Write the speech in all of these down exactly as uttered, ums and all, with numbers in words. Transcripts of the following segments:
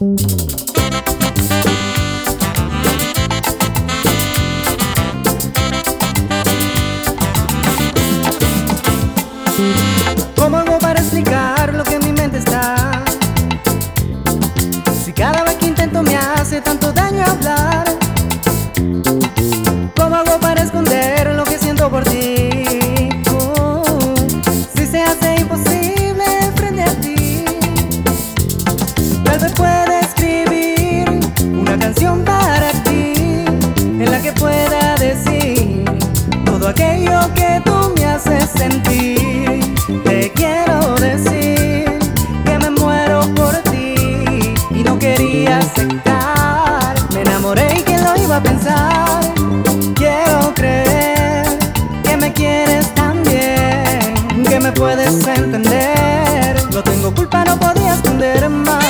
¿Cómo hago para explicar lo que en mi mente está? Si cada vez que intento me hace tanto daño hablar. ¿Cómo hago para esconder lo que siento por ti? Oh, si se hace imposible frente a ti. Tal vez pueda escribir una canción para ti, en la que pueda decir todo aquello que tú me haces sentir. Te quiero decir que me muero por ti y no quería aceptar. Me enamoré y quién lo iba a pensar. Quiero creer que me quieres tan bien, que me puedes entender. No tengo culpa, no podía esconder más.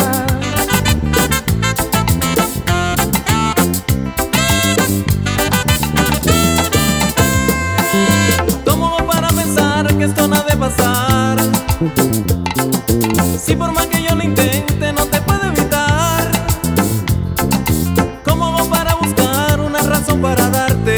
Que esto no ha de pasar. Si por más que yo lo intente no te puedo evitar. ¿Cómo hago para buscar una razón para darte?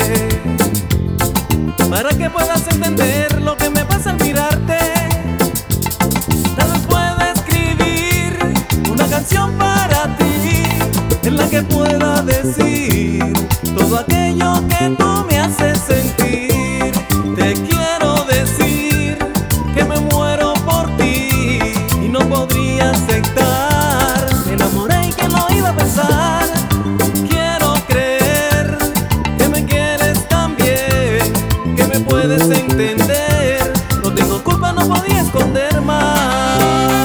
Para que puedas entender lo que me pasa al mirarte. Tal vez pueda escribir una canción para ti, en la que pueda decir todo aquello que tú me haces sentir. Te quiero decir que me muero por ti y no podría aceptar. Me enamoré y quién lo iba a pensar. Quiero creer que me quieres tan bien, que me puedes entender. No tengo culpa, no podía esconder más.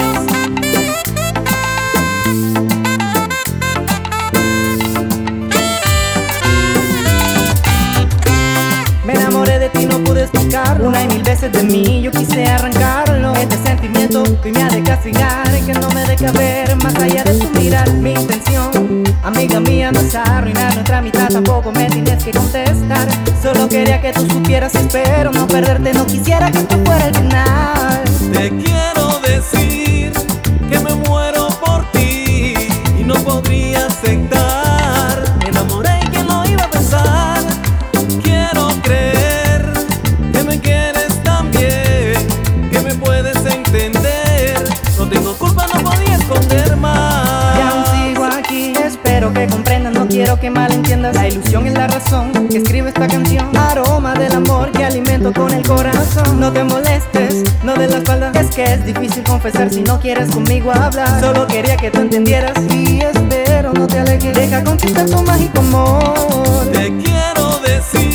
Me enamoré de ti, no pude explicarlo. Una y mil veces de mí yo quise arrancarlo. Este sentimiento que me ha de castigar y que no me deja ver más allá de tu mirar. Mi intención, amiga mía, no es arruinar nuestra amistad. Tampoco me tienes que contestar. Solo quería que tú supieras, espero no perderte. No quisiera que esto fuera el final. Te quiero decir que me muero por ti y no podría aceptar. Me enamoré y quién lo iba a pensar. Quiero creer que me quieres tan bien, que me puedes entender. No tengo culpa, no podía esconder más. Y aún sigo aquí, espero que comprendas, no quiero que malentiendas. La ilusión es la razón que escribe esta canción. Aroma del amor que alimento con el corazón. No te molestes, no des la espalda. Es que es difícil confesar si no quieres conmigo hablar. Solo quería que tú entendieras y espero no te alejes. Deja conquistar tu mágico amor. Te quiero decir